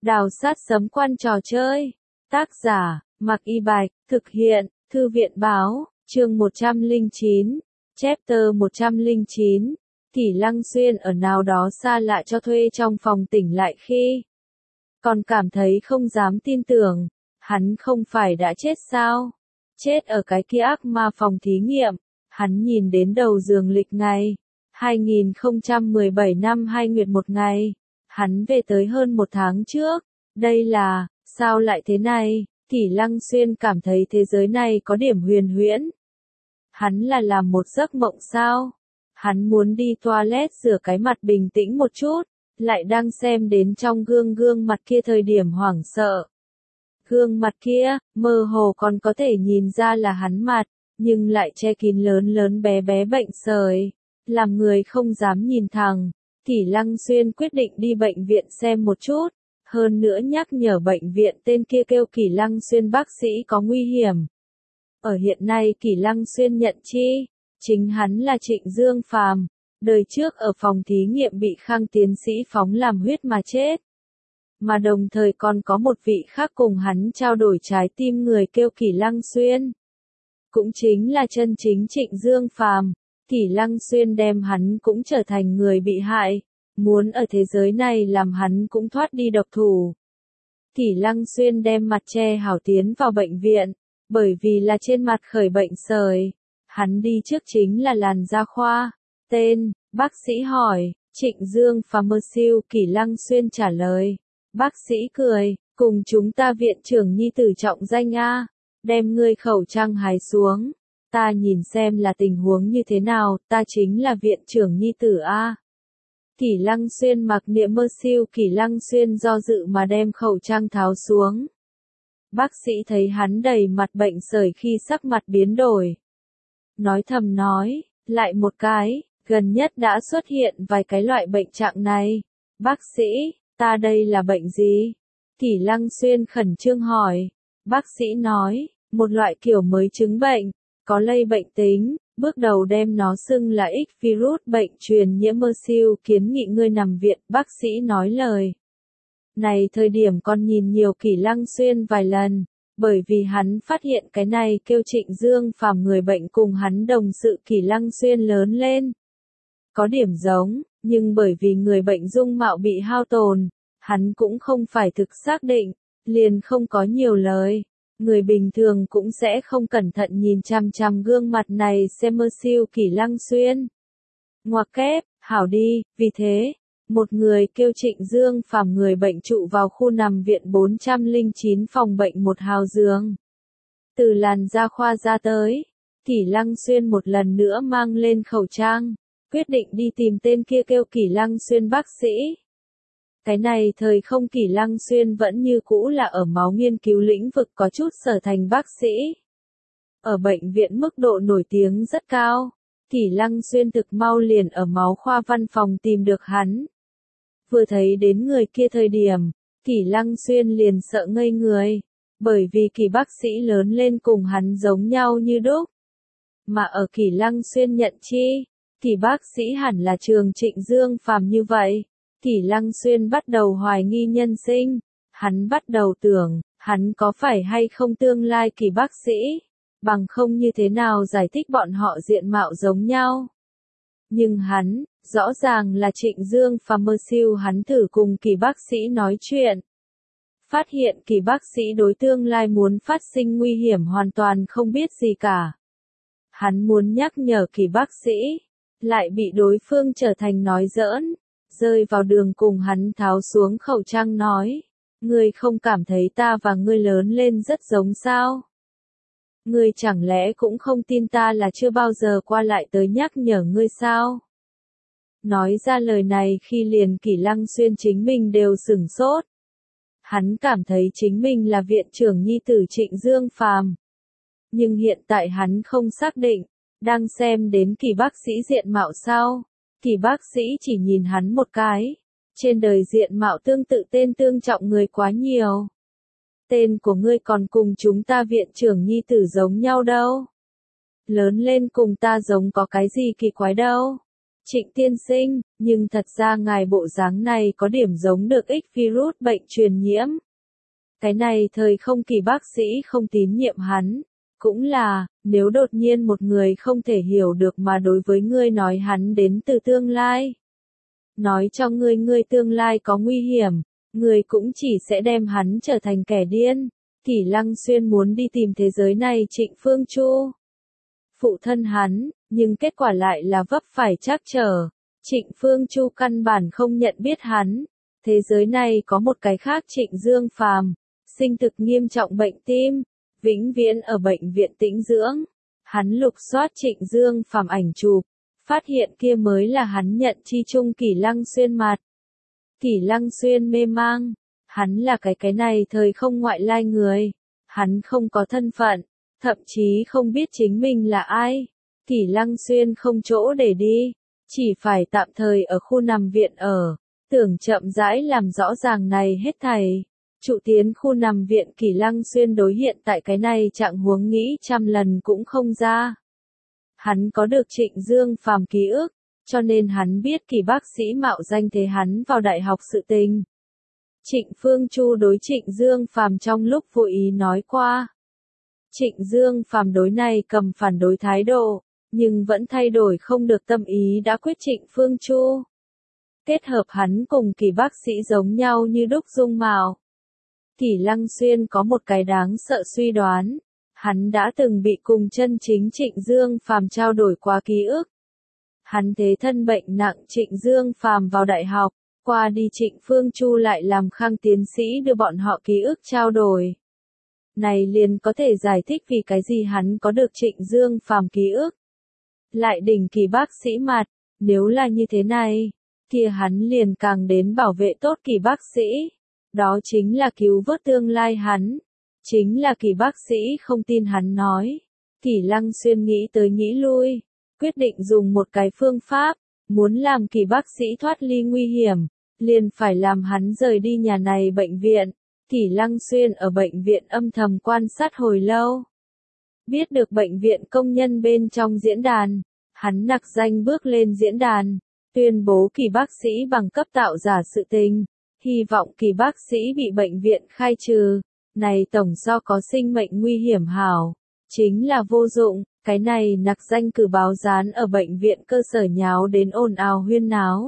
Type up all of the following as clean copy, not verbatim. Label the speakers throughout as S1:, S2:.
S1: Đào sát sấm quan trò chơi. Tác giả, Mạc Y Bạch, thực hiện, Thư viện Báo, chương 109, chapter 109. Kỷ Lăng Xuyên ở nào đó xa lạ cho thuê trong phòng tỉnh lại khi còn cảm thấy không dám tin tưởng, hắn không phải đã chết sao? Chết ở cái kia ác ma phòng thí nghiệm, hắn nhìn đến đầu giường lịch ngày, 2017 năm 2 nguyệt một ngày, hắn về tới hơn một tháng trước, đây là, sao lại thế này? Kỷ Lăng Xuyên cảm thấy thế giới này có điểm huyền huyễn. Hắn là làm một giấc mộng sao? Hắn muốn đi toilet rửa cái mặt bình tĩnh một chút, lại đang xem đến trong gương mặt kia thời điểm hoảng sợ. Gương mặt kia, mơ hồ còn có thể nhìn ra là hắn mặt, nhưng lại che kín lớn bé bệnh sởi, làm người không dám nhìn thẳng. Kỷ Lăng Xuyên quyết định đi bệnh viện xem một chút, hơn nữa nhắc nhở bệnh viện tên kia kêu Kỷ Lăng Xuyên bác sĩ có nguy hiểm. Ở hiện nay Kỷ Lăng Xuyên nhận chi, chính hắn là Trịnh Dương Phàm, đời trước ở phòng thí nghiệm bị Khang tiến sĩ phóng làm huyết mà chết. Mà đồng thời còn có một vị khác cùng hắn trao đổi trái tim người kêu Kỷ Lăng Xuyên. Cũng chính là chân chính Trịnh Dương Phàm. Kỷ Lăng Xuyên đem hắn cũng trở thành người bị hại, muốn ở thế giới này làm hắn cũng thoát đi độc thủ. Kỷ Lăng Xuyên đem mặt che hảo tiến vào bệnh viện, bởi vì là trên mặt khởi bệnh sởi. Hắn đi trước chính là làn da khoa. Tên, bác sĩ hỏi, Trịnh Dương Pharmaceutical. Kỷ Lăng Xuyên trả lời. Bác sĩ cười, cùng chúng ta viện trưởng nhi tử trọng danh A, đem ngươi khẩu trang hái xuống. Ta nhìn xem là tình huống như thế nào, ta chính là viện trưởng nhi tử A. Kỷ Lăng Xuyên mặc niệm mơ siêu. Kỷ Lăng Xuyên do dự mà đem khẩu trang tháo xuống. Bác sĩ thấy hắn đầy mặt bệnh sởi khi sắc mặt biến đổi. Nói thầm nói, lại một cái, gần nhất đã xuất hiện vài cái loại bệnh trạng này. Bác sĩ, ta đây là bệnh gì? Kỷ Lăng Xuyên khẩn trương hỏi. Bác sĩ nói, một loại kiểu mới chứng bệnh, có lây bệnh tính, bước đầu đem nó xưng là X virus bệnh truyền nhiễm mơ siêu. Kiến nghị ngươi nằm viện. Bác sĩ nói lời này thời điểm còn nhìn nhiều Kỷ Lăng Xuyên vài lần, bởi vì hắn phát hiện cái này kêu Trịnh Dương Phàm người bệnh cùng hắn đồng sự Kỷ Lăng Xuyên lớn lên. Có điểm giống, nhưng bởi vì người bệnh dung mạo bị hao tồn, hắn cũng không phải thực xác định, liền không có nhiều lời. Người bình thường cũng sẽ không cẩn thận nhìn chằm gương mặt này xem mơ siêu Kỷ Lăng Xuyên. Ngoặc kép, hảo đi, vì thế, một người kêu Trịnh Dương Phàm người bệnh trụ vào khu nằm viện 409 phòng bệnh một hào giường. Từ làn da khoa ra tới, Kỷ Lăng Xuyên một lần nữa mang lên khẩu trang, quyết định đi tìm tên kia kêu Kỷ Lăng Xuyên bác sĩ. Cái này thời không Kỷ Lăng Xuyên vẫn như cũ là ở máu nghiên cứu lĩnh vực có chút sở thành bác sĩ. Ở bệnh viện mức độ nổi tiếng rất cao, Kỷ Lăng Xuyên thực mau liền ở máu khoa văn phòng tìm được hắn. Vừa thấy đến người kia thời điểm, Kỷ Lăng Xuyên liền sợ ngây người, bởi vì Kỷ bác sĩ lớn lên cùng hắn giống nhau như đúc. Mà ở Kỷ Lăng Xuyên nhận chi, Kỷ bác sĩ hẳn là trường Trịnh Dương Phàm như vậy. Kỷ Lăng Xuyên bắt đầu hoài nghi nhân sinh, hắn bắt đầu tưởng, hắn có phải hay không tương lai Kỷ bác sĩ, bằng không như thế nào giải thích bọn họ diện mạo giống nhau. Nhưng hắn, rõ ràng là Trịnh Dương Pharmaceutical. Hắn thử cùng Kỷ bác sĩ nói chuyện. Phát hiện Kỷ bác sĩ đối tương lai muốn phát sinh nguy hiểm hoàn toàn không biết gì cả. Hắn muốn nhắc nhở Kỷ bác sĩ, lại bị đối phương trở thành nói giỡn. Rơi vào đường cùng hắn tháo xuống khẩu trang nói, ngươi không cảm thấy ta và ngươi lớn lên rất giống sao? Ngươi chẳng lẽ cũng không tin ta là chưa bao giờ qua lại tới nhắc nhở ngươi sao? Nói ra lời này khi liền Kỷ Lăng Xuyên chính mình đều sửng sốt. Hắn cảm thấy chính mình là viện trưởng nhi tử Trịnh Dương Phàm. Nhưng hiện tại hắn không xác định, đang xem đến Kỷ bác sĩ diện mạo sao? Kỷ bác sĩ chỉ nhìn hắn một cái. Trên đời diện mạo tương tự tên tương trọng người quá nhiều. Tên của ngươi còn cùng chúng ta viện trưởng nhi tử giống nhau đâu. Lớn lên cùng ta giống có cái gì kỳ quái đâu. Trịnh tiên sinh, nhưng thật ra ngài bộ dáng này có điểm giống được X virus bệnh truyền nhiễm. Cái này thời không kỳ bác sĩ không tín nhiệm hắn. Cũng là, nếu đột nhiên một người không thể hiểu được mà đối với ngươi nói hắn đến từ tương lai. Nói cho ngươi tương lai có nguy hiểm, ngươi cũng chỉ sẽ đem hắn trở thành kẻ điên. Kỷ Lăng Xuyên muốn đi tìm thế giới này Trịnh Phương Chu. Phụ thân hắn, nhưng kết quả lại là vấp phải trắc trở. Trịnh Phương Chu căn bản không nhận biết hắn. Thế giới này có một cái khác Trịnh Dương Phàm, sinh thực nghiêm trọng bệnh tim, vĩnh viễn ở bệnh viện tĩnh dưỡng. Hắn lục soát Trịnh Dương Phàm ảnh chụp, phát hiện kia mới là hắn nhận chi chung Kỷ Lăng Xuyên mặt. Kỷ Lăng Xuyên mê mang, hắn là cái này thời không ngoại lai người, hắn không có thân phận, thậm chí không biết chính mình là ai. Kỷ Lăng Xuyên không chỗ để đi, chỉ phải tạm thời ở khu nằm viện ở, tưởng chậm rãi làm rõ ràng này hết thảy. Trụ tiến khu nằm viện Kỷ Lăng Xuyên đối hiện tại cái này trạng huống nghĩ trăm lần cũng không ra. Hắn có được Trịnh Dương Phàm ký ức, cho nên hắn biết Kỷ bác sĩ mạo danh thế hắn vào đại học sự tình. Trịnh Phương Chu đối Trịnh Dương Phàm trong lúc vô ý nói qua. Trịnh Dương Phàm đối này cầm phản đối thái độ, nhưng vẫn thay đổi không được tâm ý đã quyết Trịnh Phương Chu. Kết hợp hắn cùng Kỷ bác sĩ giống nhau như đúc dung mạo. Kỷ Lăng Xuyên có một cái đáng sợ suy đoán, hắn đã từng bị cùng chân chính Trịnh Dương Phàm trao đổi qua ký ức. Hắn thế thân bệnh nặng Trịnh Dương Phàm vào đại học, qua đi Trịnh Phương Chu lại làm Khang tiến sĩ đưa bọn họ ký ức trao đổi. Này liền có thể giải thích vì cái gì hắn có được Trịnh Dương Phàm ký ức. Lại đỉnh Kỷ bác sĩ mặt, nếu là như thế này, kia hắn liền càng đến bảo vệ tốt Kỷ bác sĩ. Đó chính là cứu vớt tương lai hắn. Chính là Kỷ bác sĩ không tin hắn nói. Kỷ Lăng Xuyên nghĩ tới nghĩ lui, quyết định dùng một cái phương pháp, muốn làm Kỷ bác sĩ thoát ly nguy hiểm, liền phải làm hắn rời đi nhà này bệnh viện. Kỷ Lăng Xuyên ở bệnh viện âm thầm quan sát hồi lâu. Biết được bệnh viện công nhân bên trong diễn đàn, hắn nặc danh bước lên diễn đàn, tuyên bố Kỷ bác sĩ bằng cấp tạo giả sự tình. Hy vọng Kỷ bác sĩ bị bệnh viện khai trừ, này tổng do có sinh mệnh nguy hiểm hảo, chính là vô dụng, cái này nặc danh cử báo dán ở bệnh viện cơ sở nháo đến ồn ào huyên náo.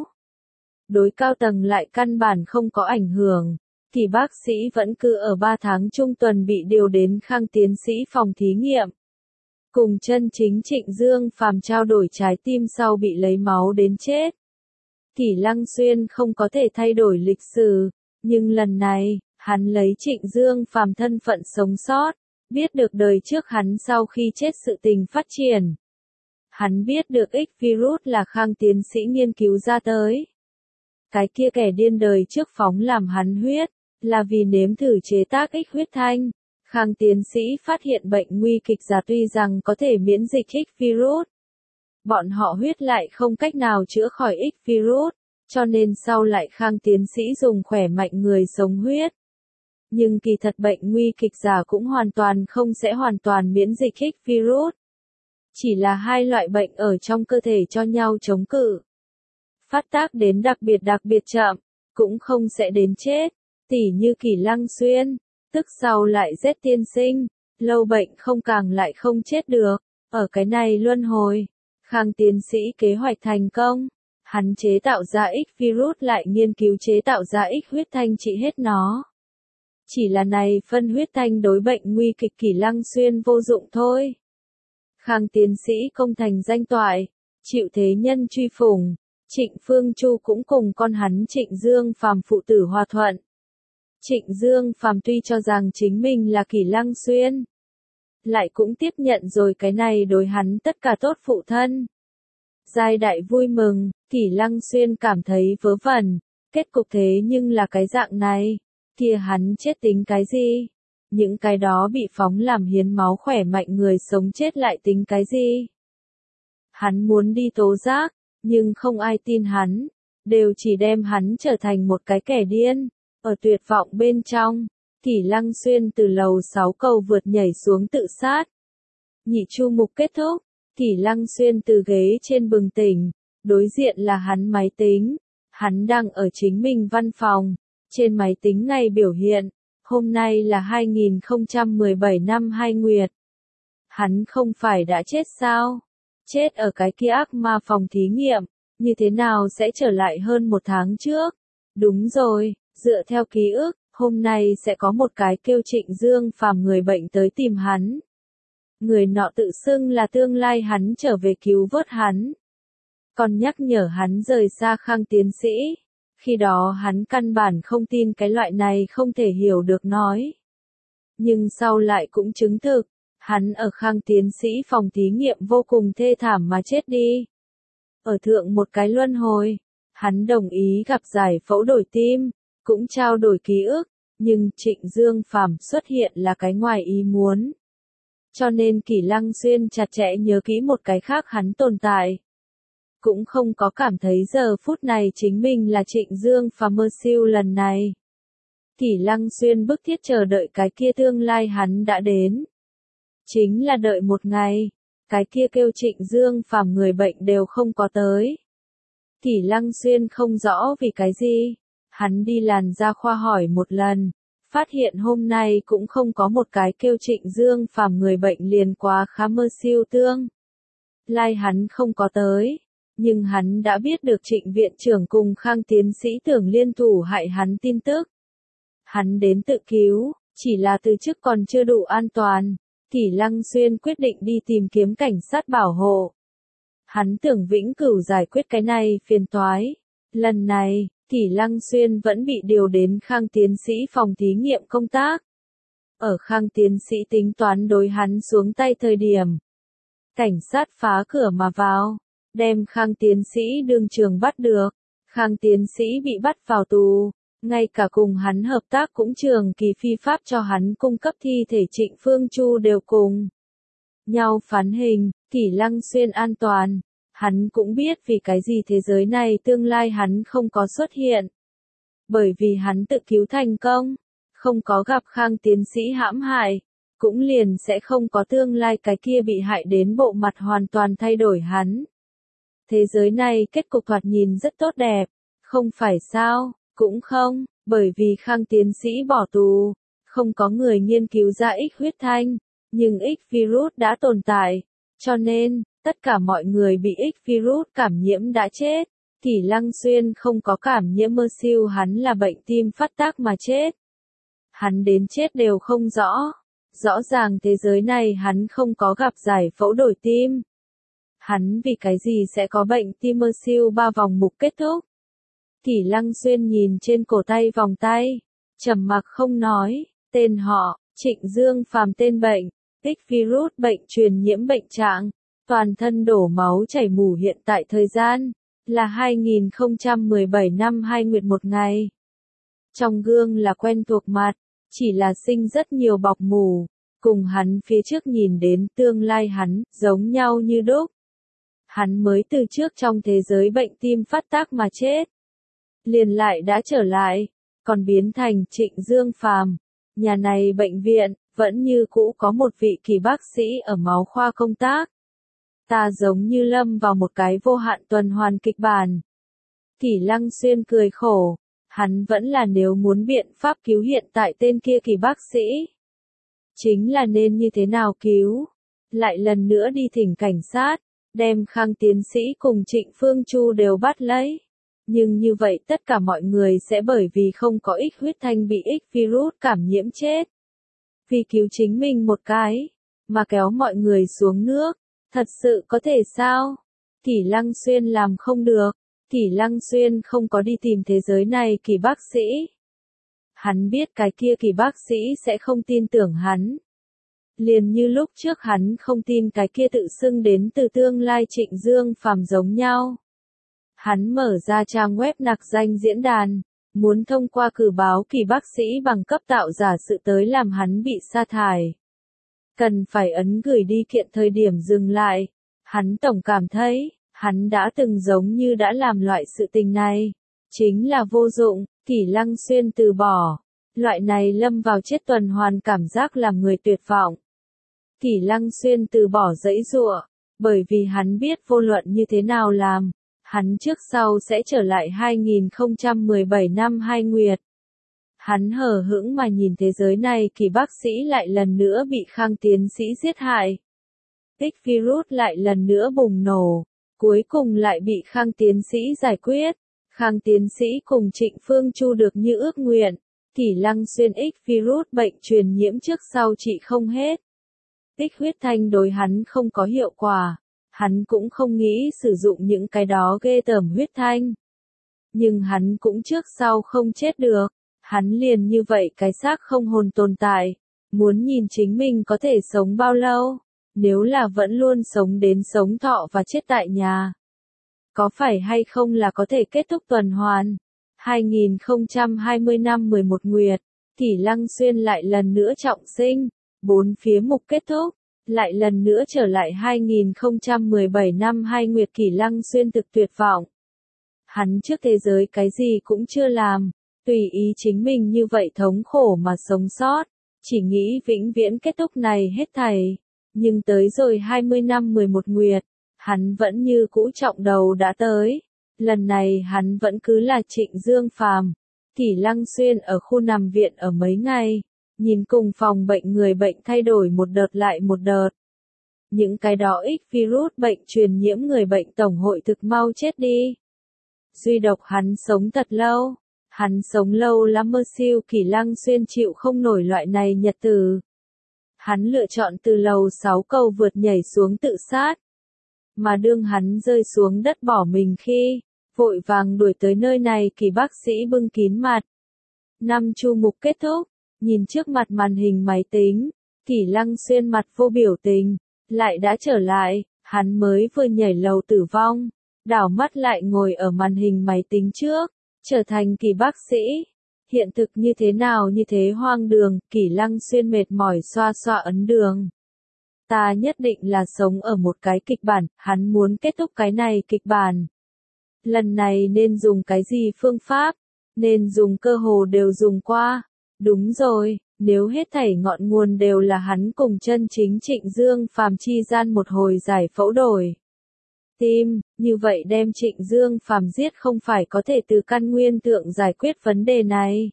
S1: Đối cao tầng lại căn bản không có ảnh hưởng, Kỷ bác sĩ vẫn cứ ở 3 tháng trung tuần bị điều đến Khang tiến sĩ phòng thí nghiệm. Cùng chân chính Trịnh Dương Phàm trao đổi trái tim sau bị lấy máu đến chết. Kỷ Lăng Xuyên không có thể thay đổi lịch sử, nhưng lần này, hắn lấy Trịnh Dương Phàm thân phận sống sót, biết được đời trước hắn sau khi chết sự tình phát triển. Hắn biết được X virus là Khang tiến sĩ nghiên cứu ra tới. Cái kia kẻ điên đời trước phóng làm hắn huyết, là vì nếm thử chế tác X huyết thanh. Khang tiến sĩ phát hiện bệnh nguy kịch giả tuy rằng có thể miễn dịch X virus. Bọn họ huyết lại không cách nào chữa khỏi X virus, cho nên sau lại Khang tiến sĩ dùng khỏe mạnh người sống huyết. Nhưng kỳ thật bệnh nguy kịch giả cũng hoàn toàn không sẽ hoàn toàn miễn dịch X virus. Chỉ là hai loại bệnh ở trong cơ thể cho nhau chống cự. Phát tác đến đặc biệt chậm, cũng không sẽ đến chết, tỉ như Kỷ Lăng Xuyên, tức sau lại giết tiên sinh, lâu bệnh không càng lại không chết được, ở cái này luân hồi. Khang tiến sĩ kế hoạch thành công, hắn chế tạo ra X virus lại nghiên cứu chế tạo ra X huyết thanh trị hết nó. Chỉ là này phân huyết thanh đối bệnh nguy kịch Kỷ Lăng Xuyên vô dụng thôi. Khang tiến sĩ công thành danh toại, chịu thế nhân truy phủng, Trịnh Phương Chu cũng cùng con hắn Trịnh Dương Phàm phụ tử hòa thuận. Trịnh Dương Phàm tuy cho rằng chính mình là Kỷ Lăng Xuyên, lại cũng tiếp nhận rồi cái này đối hắn tất cả tốt phụ thân. Giai đại vui mừng, Kỷ Lăng Xuyên cảm thấy vớ vẩn, kết cục thế nhưng là cái dạng này, kia hắn chết tính cái gì? Những cái đó bị phóng làm hiến máu khỏe mạnh người sống chết lại tính cái gì? Hắn muốn đi tố giác, nhưng không ai tin hắn, đều chỉ đem hắn trở thành một cái kẻ điên. Ở tuyệt vọng bên trong, Kỷ Lăng Xuyên từ lầu 6 cầu vượt nhảy xuống tự sát. Nhị chu mục kết thúc, Kỷ Lăng Xuyên từ ghế trên bừng tỉnh, Đối diện là hắn máy tính. Hắn đang ở chính mình văn phòng. Trên máy tính ngày biểu hiện. Hôm nay là 2017 năm 2 Nguyệt. Hắn không phải đã chết sao? Chết ở cái kia ác ma phòng thí nghiệm. Như thế nào sẽ trở lại hơn một tháng trước? Đúng rồi, dựa theo ký ức, hôm nay sẽ có một cái kêu Trịnh Dương Phàm người bệnh tới tìm hắn. Người nọ tự xưng là tương lai hắn trở về cứu vớt hắn. Còn nhắc nhở hắn rời xa Khang tiến sĩ. Khi đó hắn căn bản không tin cái loại này không thể hiểu được nói. Nhưng sau lại cũng chứng thực, hắn ở Khang tiến sĩ phòng thí nghiệm vô cùng thê thảm mà chết đi. Ở thượng một cái luân hồi, hắn đồng ý gặp giải phẫu đổi tim, cũng trao đổi ký ức, nhưng Trịnh Dương Phàm xuất hiện là cái ngoài ý muốn. Cho nên Kỷ Lăng Xuyên chặt chẽ nhớ kỹ một cái khác hắn tồn tại. Cũng không có cảm thấy giờ phút này chính mình là Trịnh Dương Phàm mơ siêu lần này. Kỷ Lăng Xuyên bức thiết chờ đợi cái kia tương lai hắn đã đến. Chính là đợi một ngày, cái kia kêu Trịnh Dương Phàm người bệnh đều không có tới. Kỷ Lăng Xuyên không rõ vì cái gì, hắn đi làn da khoa hỏi một lần, phát hiện hôm nay cũng không có một cái kêu Trịnh Dương Phàm người bệnh liền quá khá mơ siêu tương. Lai hắn không có tới, nhưng hắn đã biết được Trịnh viện trưởng cùng Khang tiến sĩ tưởng liên thủ hại hắn tin tức. Hắn đến tự cứu, chỉ là từ chức còn chưa đủ an toàn. Kỷ Lăng Xuyên quyết định đi tìm kiếm cảnh sát bảo hộ. Hắn tưởng vĩnh cửu giải quyết cái này phiền toái. Lần này, Kỷ Lăng Xuyên vẫn bị điều đến Khang tiến sĩ phòng thí nghiệm công tác. Ở Khang tiến sĩ tính toán đối hắn xuống tay thời điểm. Cảnh sát phá cửa mà vào, đem Khang tiến sĩ đương trường bắt được. Khang tiến sĩ bị bắt vào tù. Ngay cả cùng hắn hợp tác cũng trường kỳ phi pháp cho hắn cung cấp thi thể Trịnh Phương Chu đều cùng nhau phán hình. Kỷ Lăng Xuyên an toàn. Hắn cũng biết vì cái gì thế giới này tương lai hắn không có xuất hiện. Bởi vì hắn tự cứu thành công, không có gặp Khang tiến sĩ hãm hại, cũng liền sẽ không có tương lai cái kia bị hại đến bộ mặt hoàn toàn thay đổi hắn. Thế giới này kết cục thoạt nhìn rất tốt đẹp, không phải sao? Cũng không, bởi vì Khang tiến sĩ bỏ tù, không có người nghiên cứu ra X huyết thanh, nhưng X virus đã tồn tại, cho nên, tất cả mọi người bị X virus cảm nhiễm đã chết. Kỷ Lăng Xuyên không có cảm nhiễm mơ siêu, hắn là bệnh tim phát tác mà chết. Hắn đến chết đều không rõ. Rõ ràng thế giới này hắn không có gặp giải phẫu đổi tim. Hắn vì cái gì sẽ có bệnh tim mơ siêu 3 vòng mục kết thúc? Kỷ Lăng Xuyên nhìn trên cổ tay vòng tay, trầm mặc không nói. Tên họ, Trịnh Dương Phàm tên bệnh, X virus bệnh truyền nhiễm bệnh trạng, toàn thân đổ máu chảy mủ hiện tại thời gian, là 2017 năm 2 Nguyệt một ngày. Trong gương là quen thuộc mặt, chỉ là sinh rất nhiều bọc mủ, cùng hắn phía trước nhìn đến tương lai hắn, giống nhau như đúc. Hắn mới từ trước trong thế giới bệnh tim phát tác mà chết. Liền lại đã trở lại, còn biến thành Trịnh Dương Phàm. Nhà này bệnh viện, vẫn như cũ có một vị kỳ bác sĩ ở máu khoa công tác. Ta giống như lâm vào một cái vô hạn tuần hoàn kịch bản. Kỷ Lăng Xuyên cười khổ, hắn vẫn là nếu muốn biện pháp cứu hiện tại tên kia kỳ bác sĩ. Chính là nên như thế nào cứu? Lại lần nữa đi thỉnh cảnh sát, đem Khang tiến sĩ cùng Trịnh Phương Chu đều bắt lấy. Nhưng như vậy tất cả mọi người sẽ bởi vì không có X huyết thanh bị X virus cảm nhiễm chết. Vì cứu chính mình một cái, mà kéo mọi người xuống nước, thật sự có thể sao? Kỷ Lăng Xuyên làm không được, Kỷ Lăng Xuyên không có đi tìm thế giới này kỳ bác sĩ. Hắn biết cái kia kỳ bác sĩ sẽ không tin tưởng hắn. Liền như lúc trước hắn không tin cái kia tự xưng đến từ tương lai Trịnh Dương Phàm giống nhau. Hắn mở ra trang web nặc danh diễn đàn, muốn thông qua cử báo kỳ bác sĩ bằng cấp tạo giả sự tới làm hắn bị sa thải. Cần phải ấn gửi đi kiện thời điểm dừng lại. Hắn tổng cảm thấy, hắn đã từng giống như đã làm loại sự tình này. Chính là vô dụng, Kỷ Lăng Xuyên từ bỏ. Loại này lâm vào chết tuần hoàn cảm giác làm người tuyệt vọng. Kỷ Lăng Xuyên từ bỏ dãy giụa, bởi vì hắn biết vô luận như thế nào làm, Hắn trước sau sẽ trở lại 2017 năm 2 nguyệt. Hắn hờ hững mà nhìn thế giới này kỳ bác sĩ lại lần nữa bị Khang tiến sĩ giết hại. Tích virus lại lần nữa bùng nổ, cuối cùng lại bị Khang tiến sĩ giải quyết. Khang tiến sĩ cùng Trịnh Phương Chu được như ước nguyện, Kỷ Lăng Xuyên X virus bệnh truyền nhiễm trước sau trị không hết. Tích huyết thanh đối hắn không có hiệu quả, hắn cũng không nghĩ sử dụng những cái đó ghê tởm huyết thanh. Nhưng hắn cũng trước sau không chết được, hắn liền như vậy cái xác không hồn tồn tại, muốn nhìn chính mình có thể sống bao lâu, nếu là vẫn luôn sống đến sống thọ và chết tại nhà. Có phải hay không là có thể kết thúc tuần hoàn? 2020 năm 11 nguyệt, Kỷ Lăng Xuyên lại lần nữa trọng sinh, 4 phía mục kết thúc, lại lần nữa trở lại 2017 năm 2 nguyệt Kỷ Lăng Xuyên thực tuyệt vọng. Hắn trước thế giới cái gì cũng chưa làm, tùy ý chính mình như vậy thống khổ mà sống sót, chỉ nghĩ vĩnh viễn kết thúc này hết thảy. Nhưng tới rồi 20 năm 11 nguyệt, hắn vẫn như cũ trọng đầu đã tới. Lần này hắn vẫn cứ là Trịnh Dương Phàm. Kỷ Lăng Xuyên ở khu nằm viện ở mấy ngày, nhìn cùng phòng bệnh người bệnh thay đổi một đợt lại một đợt. Những cái đó X virus bệnh truyền nhiễm người bệnh tổng hội thực mau chết đi. Duy độc hắn sống thật lâu. Hắn sống lâu lắm mơ siêu Kỷ Lăng Xuyên chịu không nổi loại này nhật tử. Hắn lựa chọn từ lầu 6 cầu vượt nhảy xuống tự sát. Mà đương hắn rơi xuống đất bỏ mình khi, vội vàng đuổi tới nơi này Kỷ bác sĩ bưng kín mặt. Năm chu mục kết thúc, nhìn trước mặt màn hình máy tính, Kỷ Lăng Xuyên mặt vô biểu tình, lại đã trở lại, hắn mới vừa nhảy lầu tử vong, đảo mắt lại ngồi ở màn hình máy tính trước, trở thành Kỷ bác sĩ. Hiện thực như thế nào như thế hoang đường, Kỷ Lăng Xuyên mệt mỏi xoa xoa ấn đường. Ta nhất định là sống ở một cái kịch bản, hắn muốn kết thúc cái này kịch bản. Lần này nên dùng cái gì phương pháp, nên dùng cơ hồ đều dùng qua. Đúng rồi, nếu hết thảy ngọn nguồn đều là hắn cùng chân chính Trịnh Dương Phàm chi gian một hồi giải phẫu đổi tim, như vậy đem Trịnh Dương Phàm giết không phải có thể từ căn nguyên thượng giải quyết vấn đề này.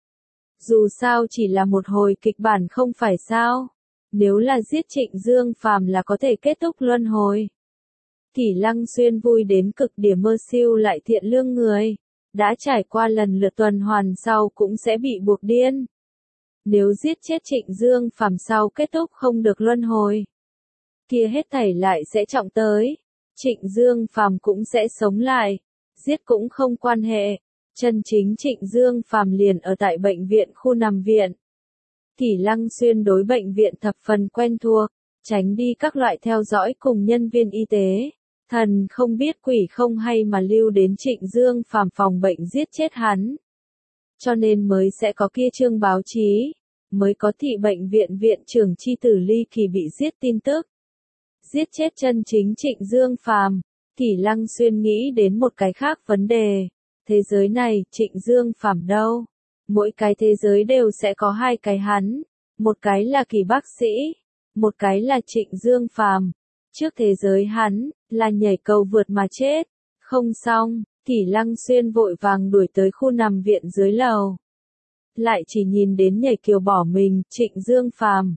S1: Dù sao chỉ là một hồi kịch bản không phải sao. Nếu là giết Trịnh Dương Phàm là có thể kết thúc luân hồi. Kỷ Lăng Xuyên vui đến cực điểm mơ siêu lại thiện lương người. Đã trải qua lần lượt tuần hoàn sau cũng sẽ bị buộc điên. Nếu giết chết Trịnh Dương Phàm sau kết thúc không được luân hồi, kia hết thảy lại sẽ trọng tới. Trịnh Dương Phàm cũng sẽ sống lại. Giết cũng không quan hệ. Chân chính Trịnh Dương Phàm liền ở tại bệnh viện khu nằm viện. Kỷ Lăng Xuyên đối bệnh viện thập phần quen thuộc, tránh đi các loại theo dõi cùng nhân viên y tế. Thần không biết quỷ không hay mà lưu đến Trịnh Dương Phàm phòng bệnh giết chết hắn. Cho nên mới sẽ có kia chương báo chí, mới có thị bệnh viện viện trưởng Chi Tử Ly Kỳ bị giết tin tức. Giết chết chân chính Trịnh Dương Phàm, Kỷ Lăng Xuyên nghĩ đến một cái khác vấn đề. Thế giới này, Trịnh Dương Phàm đâu? Mỗi cái thế giới đều sẽ có hai cái hắn, một cái là Kỷ bác sĩ, một cái là Trịnh Dương Phàm. Trước thế giới hắn, là nhảy cầu vượt mà chết. Không xong, Kỷ Lăng Xuyên vội vàng đuổi tới khu nằm viện dưới lầu. Lại chỉ nhìn đến nhảy kiều bỏ mình, Trịnh Dương Phàm.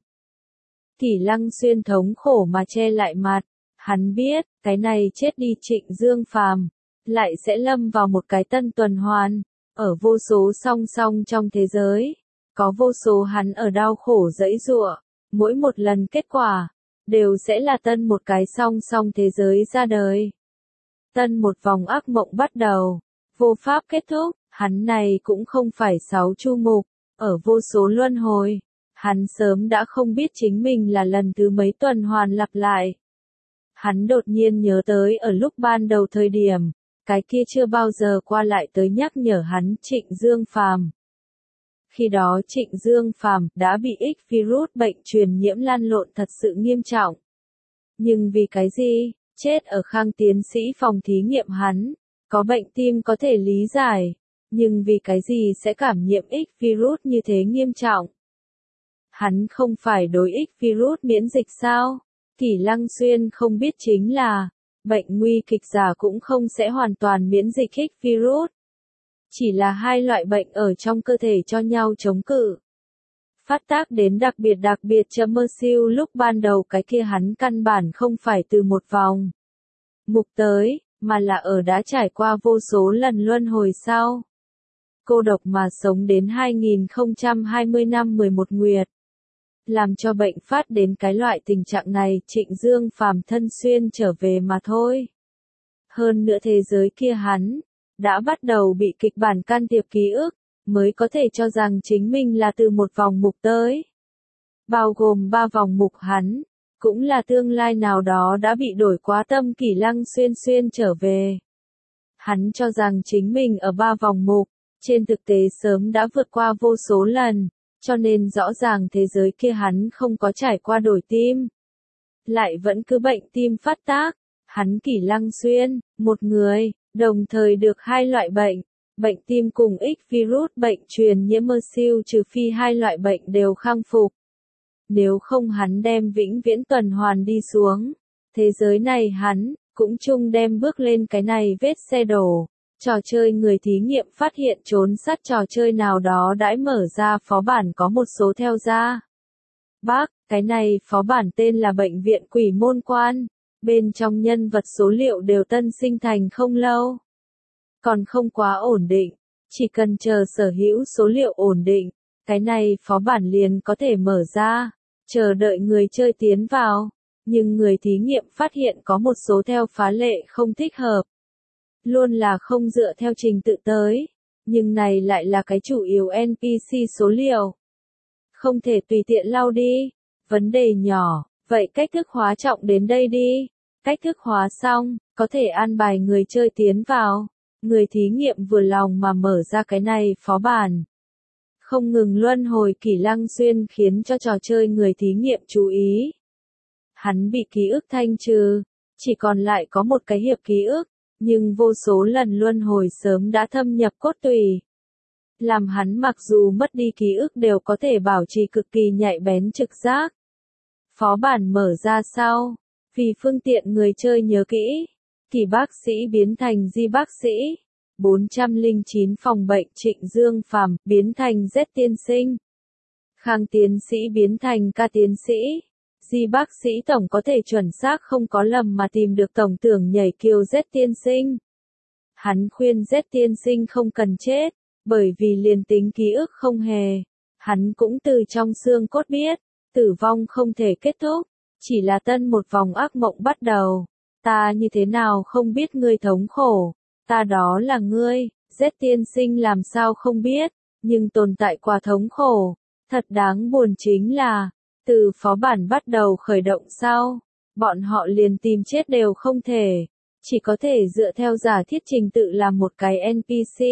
S1: Kỷ Lăng Xuyên thống khổ mà che lại mặt. Hắn biết, cái này chết đi Trịnh Dương Phàm, lại sẽ lâm vào một cái tân tuần hoàn. Ở vô số song song trong thế giới, có vô số hắn ở đau khổ giãy giụa, mỗi một lần kết quả, đều sẽ là tân một cái song song thế giới ra đời. Tân một vòng ác mộng bắt đầu, vô pháp kết thúc, hắn này cũng không phải 6 chu mục, ở vô số luân hồi, hắn sớm đã không biết chính mình là lần thứ mấy tuần hoàn lặp lại. Hắn đột nhiên nhớ tới ở lúc ban đầu thời điểm, cái kia chưa bao giờ qua lại tới nhắc nhở hắn Trịnh Dương Phàm. Khi đó Trịnh Dương Phàm đã bị X virus bệnh truyền nhiễm lan lộn thật sự nghiêm trọng. Nhưng vì cái gì, chết ở Khang tiến sĩ phòng thí nghiệm hắn, có bệnh tim có thể lý giải, nhưng vì cái gì sẽ cảm nhiễm X virus như thế nghiêm trọng? Hắn không phải đối X virus miễn dịch sao? Kỷ Lăng Xuyên không biết chính là, Bệnh nguy kịch giả cũng không sẽ hoàn toàn miễn dịch hích virus. Chỉ là hai loại bệnh ở trong cơ thể cho nhau chống cự. Phát tác đến đặc biệt chậm mơ siêu lúc ban đầu cái kia hắn căn bản không phải từ một vòng mục tới, mà là ở đã trải qua vô số lần luân hồi sau. Cô độc mà sống đến 2020 năm 11 nguyệt. Làm cho bệnh phát đến cái loại tình trạng này Trịnh Dương Phàm thân xuyên trở về mà thôi. Hơn nữa thế giới kia hắn đã bắt đầu bị kịch bản can thiệp ký ức, mới có thể cho rằng chính mình là từ một vòng mục tới. Bao gồm 3 vòng mục hắn, cũng là tương lai nào đó đã bị đổi quá tâm Kỷ Lăng xuyên trở về. Hắn cho rằng chính mình ở 3 vòng mục, trên thực tế sớm đã vượt qua vô số lần, cho nên rõ ràng thế giới kia hắn không có trải qua đổi tim. Lại vẫn cứ bệnh tim phát tác, hắn Kỷ Lăng xuyên, một người, đồng thời được hai loại bệnh. Bệnh tim cùng X virus bệnh truyền nhiễm mơ siêu trừ phi hai loại bệnh đều khang phục. Nếu không hắn đem vĩnh viễn tuần hoàn đi xuống. Thế giới này hắn, cũng chung đem bước lên cái này vết xe đổ. Trò chơi người thí nghiệm phát hiện trốn sát trò chơi nào đó đãi mở ra phó bản có một số theo ra. Bác, cái này phó bản tên là Bệnh viện Quỷ Môn Quan. Bên trong nhân vật số liệu đều tân sinh thành không lâu. Còn không quá ổn định, chỉ cần chờ sở hữu số liệu ổn định, cái này phó bản liền có thể mở ra, chờ đợi người chơi tiến vào, nhưng người thí nghiệm phát hiện có một số theo phá lệ không thích hợp. Luôn là không dựa theo trình tự tới, nhưng này lại là cái chủ yếu NPC số liệu. Không thể tùy tiện lau đi, vấn đề nhỏ, vậy cách thức hóa trọng đến đây đi, cách thức hóa xong, có thể an bài người chơi tiến vào. Người thí nghiệm vừa lòng mà mở ra cái này phó bản. Không ngừng luân hồi Kỷ Lăng xuyên khiến cho trò chơi người thí nghiệm chú ý. Hắn bị ký ức thanh trừ, chỉ còn lại có một cái hiệp ký ức, nhưng vô số lần luân hồi sớm đã thâm nhập cốt tủy. Làm hắn mặc dù mất đi ký ức đều có thể bảo trì cực kỳ nhạy bén trực giác. Phó bản mở ra sau, vì phương tiện người chơi nhớ kỹ. Kỳ bác sĩ biến thành Di bác sĩ, 409 phòng bệnh Trịnh Dương Phàm biến thành Z tiên sinh, Khang tiến sĩ biến thành Ca tiến sĩ, Di bác sĩ tổng có thể chuẩn xác không có lầm mà tìm được tổng tưởng nhảy kiều Z tiên sinh. Hắn khuyên Z tiên sinh không cần chết, bởi vì liền tính ký ức không hề, hắn cũng từ trong xương cốt biết, tử vong không thể kết thúc, chỉ là tân một vòng ác mộng bắt đầu. Ta như thế nào không biết ngươi thống khổ, ta đó là ngươi, Z tiên sinh làm sao không biết, nhưng tồn tại qua thống khổ, thật đáng buồn chính là, từ phó bản bắt đầu khởi động sau, bọn họ liền tìm chết đều không thể, chỉ có thể dựa theo giả thiết trình tự làm một cái NPC.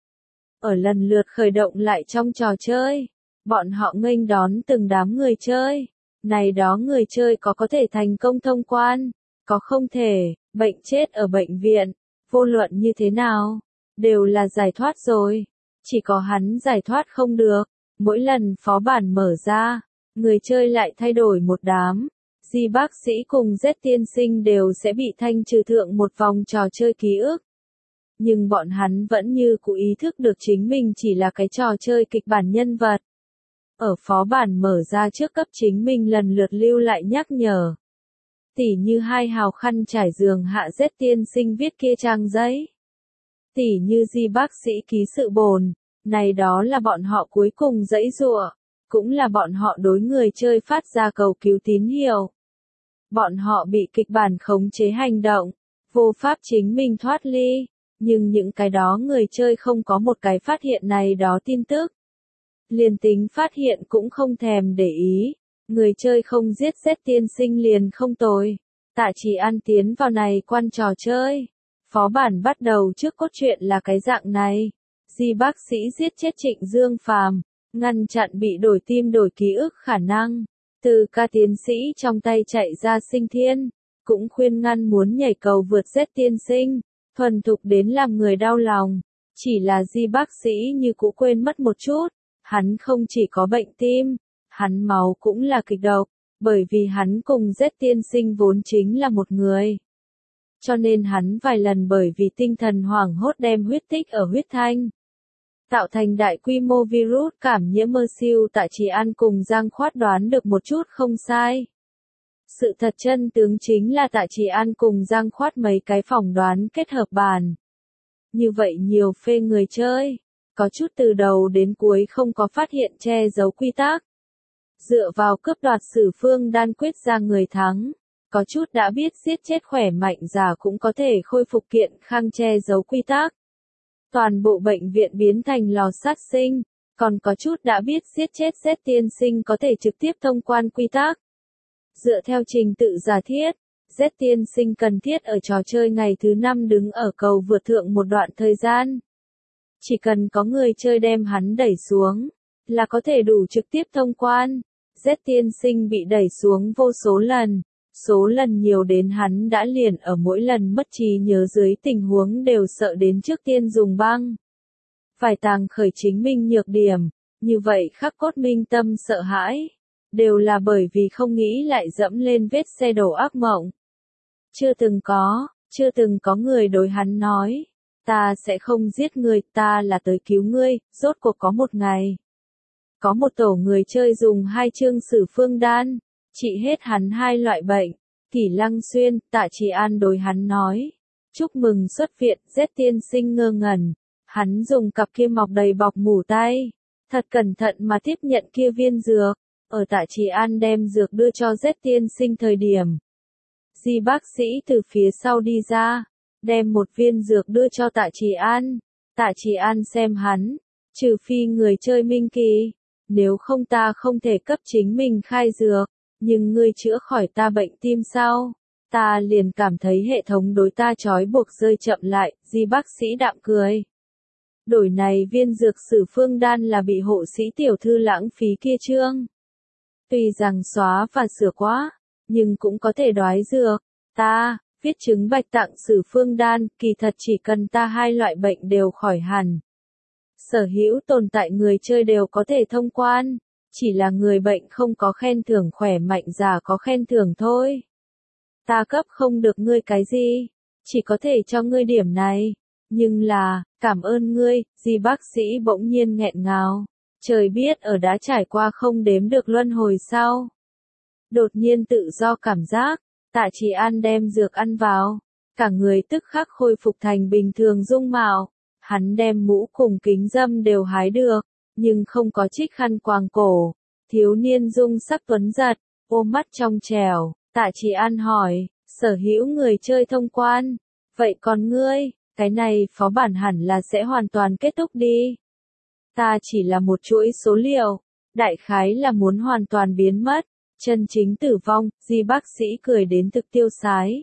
S1: Ở lần lượt khởi động lại trong trò chơi, bọn họ nghênh đón từng đám người chơi, này đó người chơi có thể thành công thông quan. Có không thể, bệnh chết ở bệnh viện, vô luận như thế nào, đều là giải thoát rồi. Chỉ có hắn giải thoát không được, mỗi lần phó bản mở ra, người chơi lại thay đổi một đám. Di bác sĩ cùng Z tiên sinh đều sẽ bị thanh trừ thượng một vòng trò chơi ký ức. Nhưng bọn hắn vẫn như cũ ý thức được chính mình chỉ là cái trò chơi kịch bản nhân vật. Ở phó bản mở ra trước cấp chính mình lần lượt lưu lại nhắc nhở. Tỉ như hai hào khăn trải giường hạ Z tiên sinh viết kia trang giấy. Tỉ như Di bác sĩ ký sự bồn, này đó là bọn họ cuối cùng giãy giụa, cũng là bọn họ đối người chơi phát ra cầu cứu tín hiệu. Bọn họ bị kịch bản khống chế hành động, vô pháp chính mình thoát ly, nhưng những cái đó người chơi không có một cái phát hiện này đó tin tức. Liền tính phát hiện cũng không thèm để ý. Người chơi không giết Z tiên sinh liền không tồi. Tạ Chỉ An tiến vào này quan trò chơi. Phó bản bắt đầu trước cốt truyện là cái dạng này. Di bác sĩ giết chết Trịnh Dương Phàm, ngăn chặn bị đổi tim đổi ký ức khả năng. Từ Ca tiến sĩ trong tay chạy ra Sinh Thiên, cũng khuyên ngăn muốn nhảy cầu vượt Z tiên sinh, thuần thục đến làm người đau lòng. Chỉ là Di bác sĩ như cũ quên mất một chút, hắn không chỉ có bệnh tim. Hắn máu cũng là kịch độc, bởi vì hắn cùng Z tiên sinh vốn chính là một người. cho nên hắn vài lần bởi vì tinh thần hoảng hốt đem huyết tích ở huyết thanh, tạo thành đại quy mô virus cảm nhiễm MRSA. Tạ Trì An cùng Giang Khoát đoán được một chút không sai. Sự thật chân tướng chính là Tạ Trì An cùng Giang Khoát mấy cái phỏng đoán kết hợp bàn. Như vậy nhiều phê người chơi, có chút từ đầu đến cuối không có phát hiện che giấu quy tắc. Dựa vào cướp đoạt Sử Phương Đan quyết ra người thắng, có chút đã biết giết chết khỏe mạnh giả cũng có thể khôi phục kiện khang che giấu quy tắc. Toàn bộ bệnh viện biến thành lò sát sinh, còn có chút đã biết giết chết Z tiên sinh có thể trực tiếp thông quan quy tắc. Dựa theo trình tự giả thiết, Z tiên sinh cần thiết ở trò chơi ngày thứ 5 đứng ở cầu vượt thượng một đoạn thời gian. Chỉ cần có người chơi đem hắn đẩy xuống, là có thể đủ trực tiếp thông quan. Z tiên sinh bị đẩy xuống vô số lần nhiều đến hắn đã liền ở mỗi lần mất trí nhớ dưới tình huống đều sợ đến trước tiên dùng băng. Phải tàng khởi chính mình nhược điểm, như vậy khắc cốt minh tâm sợ hãi, đều là bởi vì không nghĩ lại dẫm lên vết xe đổ ác mộng. Chưa từng có người đối hắn nói, ta sẽ không giết người, ta là tới cứu ngươi. Rốt cuộc có một ngày, có một tổ người chơi dùng 2 chương Sử Phương Đan, trị hết hắn 2 loại bệnh. Kỷ Lăng Xuyên, Tạ Trì An đối hắn nói, chúc mừng xuất viện. Z tiên sinh ngơ ngẩn, hắn dùng cặp kia mọc đầy bọc mủ tay, thật cẩn thận mà tiếp nhận kia viên dược. Ở Tạ Trì An đem dược đưa cho Z tiên sinh thời điểm, Di bác sĩ từ phía sau đi ra, đem một viên dược đưa cho Tạ Trì An. Tạ Trì An xem hắn, trừ phi người chơi minh kỳ, nếu không ta không thể cấp chính mình khai dược, nhưng ngươi chữa khỏi ta bệnh tim sau, ta liền cảm thấy hệ thống đối ta trói buộc rơi chậm lại. Di bác sĩ đạm cười. Đổi này viên dược Sử Phương Đan là bị hộ sĩ tiểu thư lãng phí kia trương. Tuy rằng xóa và sửa quá, nhưng cũng có thể đoái dược. Ta, viết chứng bạch tặng Sử Phương Đan, kỳ thật chỉ cần ta 2 loại bệnh đều khỏi hẳn. Sở hữu tồn tại người chơi đều có thể thông quan, chỉ là người bệnh không có khen thưởng, khỏe mạnh già có khen thưởng thôi. Ta cấp không được ngươi cái gì, chỉ có thể cho ngươi điểm này. Nhưng là, cảm ơn ngươi. Di bác sĩ bỗng nhiên nghẹn ngào. Trời biết ở đã trải qua không đếm được luân hồi sau. Đột nhiên tự do cảm giác, Tạ Trì An đem dược ăn vào, cả người tức khắc khôi phục thành bình thường dung mạo. Hắn đem mũ cùng kính dâm đều hái được, nhưng không có trích khăn quàng cổ. Thiếu niên dung sắc tuấn giật, ôm mắt trong trẻo. Tạ Trì An hỏi, sở hữu người chơi thông quan, vậy còn ngươi, cái này phó bản hẳn là sẽ hoàn toàn kết thúc đi. Ta chỉ là một chuỗi số liệu, đại khái là muốn hoàn toàn biến mất, chân chính tử vong. Di bác sĩ cười đến thực tiêu sái.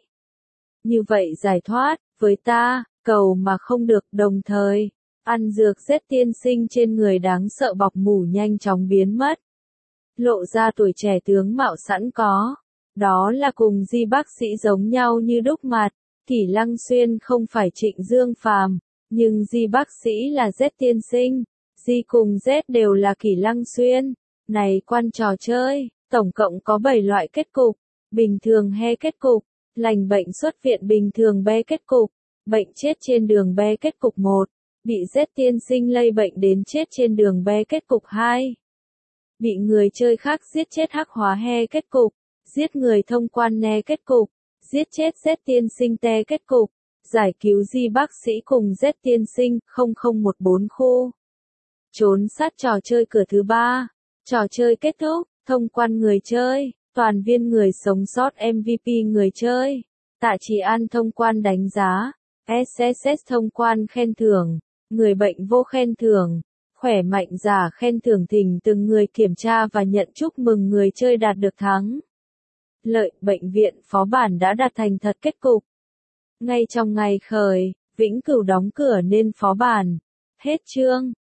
S1: Như vậy giải thoát, với ta, cầu mà không được. Đồng thời, ăn dược Z tiên sinh trên người đáng sợ bọc mủ nhanh chóng biến mất. Lộ ra tuổi trẻ tướng mạo sẵn có. Đó là cùng Di bác sĩ giống nhau như đúc mặt. Kỷ Lăng Xuyên không phải Trịnh Dương Phàm, nhưng Di bác sĩ là Z tiên sinh. Di cùng Z đều là Kỷ Lăng Xuyên. Này quan trò chơi, tổng cộng có 7 loại kết cục. Bình thường he kết cục, lành bệnh xuất viện bình thường B kết cục, bệnh chết trên đường B kết cục 1, bị Z tiên sinh lây bệnh đến chết trên đường B kết cục 2. Bị người chơi khác giết chết hắc hóa he kết cục, giết người thông quan ne kết cục, giết chết Z tiên sinh te kết cục, giải cứu Di bác sĩ cùng Z tiên sinh 0014 khu. Trốn sát trò chơi cửa thứ 3. Trò chơi kết thúc, thông quan người chơi, toàn viên người sống sót MVP người chơi. Tạ Trì An thông quan đánh giá, SSS thông quan khen thưởng, người bệnh vô khen thưởng, khỏe mạnh giả khen thưởng. Thỉnh từng người kiểm tra và nhận chúc mừng người chơi đạt được thắng lợi. Bệnh viện phó bản đã đạt thành thật kết cục. Ngay trong ngày khởi, Vĩnh Cửu đóng cửa nên phó bản. Hết chương.